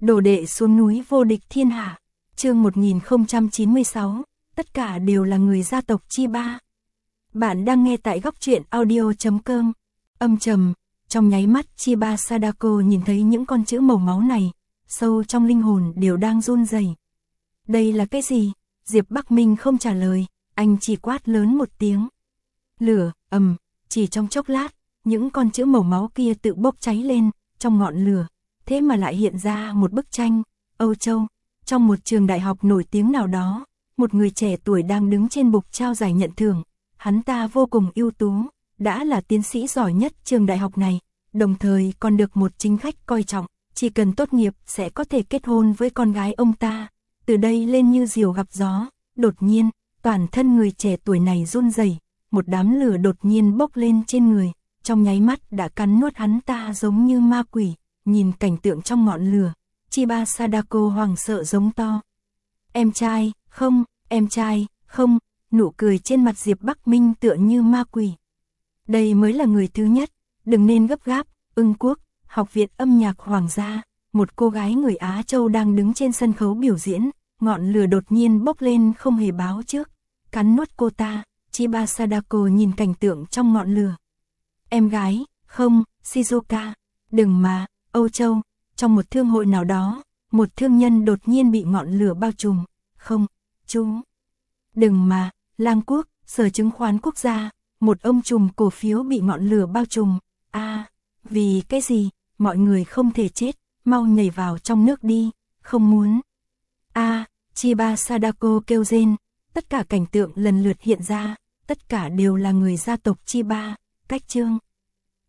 Đồ đệ xuống núi vô địch thiên hạ. Chương 1096, tất cả đều là người gia tộc Chiba. Bạn đang nghe tại góc truyện audio.com. Âm trầm, trong nháy mắt Chiba Sadako nhìn thấy những con chữ màu máu này, sâu trong linh hồn đều đang run rẩy. Đây là cái gì? Diệp Bắc Minh không trả lời, anh chỉ quát lớn một tiếng. Lửa, chỉ trong chốc lát, những con chữ màu máu kia tự bốc cháy lên, trong ngọn lửa, thế mà lại hiện ra một bức tranh. Âu Châu, trong một trường đại học nổi tiếng nào đó, một người trẻ tuổi đang đứng trên bục trao giải nhận thưởng. Hắn ta vô cùng ưu tú, đã là tiến sĩ giỏi nhất trường đại học này, đồng thời còn được một chính khách coi trọng, chỉ cần tốt nghiệp sẽ có thể kết hôn với con gái ông ta. Từ đây lên như diều gặp gió, đột nhiên, toàn thân người trẻ tuổi này run rẩy, một đám lửa đột nhiên bốc lên trên người, trong nháy mắt đã cắn nuốt hắn ta giống như ma quỷ. Nhìn cảnh tượng trong ngọn lửa, Chiba Sadako hoảng sợ giống to. Em trai, không, nụ cười trên mặt Diệp Bắc Minh tựa như ma quỷ. Đây mới là người thứ nhất, đừng nên gấp gáp. Ưng Quốc, Học viện âm nhạc Hoàng gia, một cô gái người Á Châu đang đứng trên sân khấu biểu diễn, ngọn lửa đột nhiên bốc lên không hề báo trước, cắn nuốt cô ta. Chiba Sadako nhìn cảnh tượng trong ngọn lửa. Em gái, không, Shizuka, đừng mà. Âu Châu, trong một thương hội nào đó, một thương nhân đột nhiên bị ngọn lửa bao trùm. Không, chú. Đừng mà, Lang Quốc, Sở chứng khoán quốc gia, một ông trùm cổ phiếu bị ngọn lửa bao trùm. Vì cái gì, mọi người không thể chết, mau nhảy vào trong nước đi, không muốn. Chiba Sadako kêu rên, tất cả cảnh tượng lần lượt hiện ra, tất cả đều là người gia tộc Chiba. Cách chương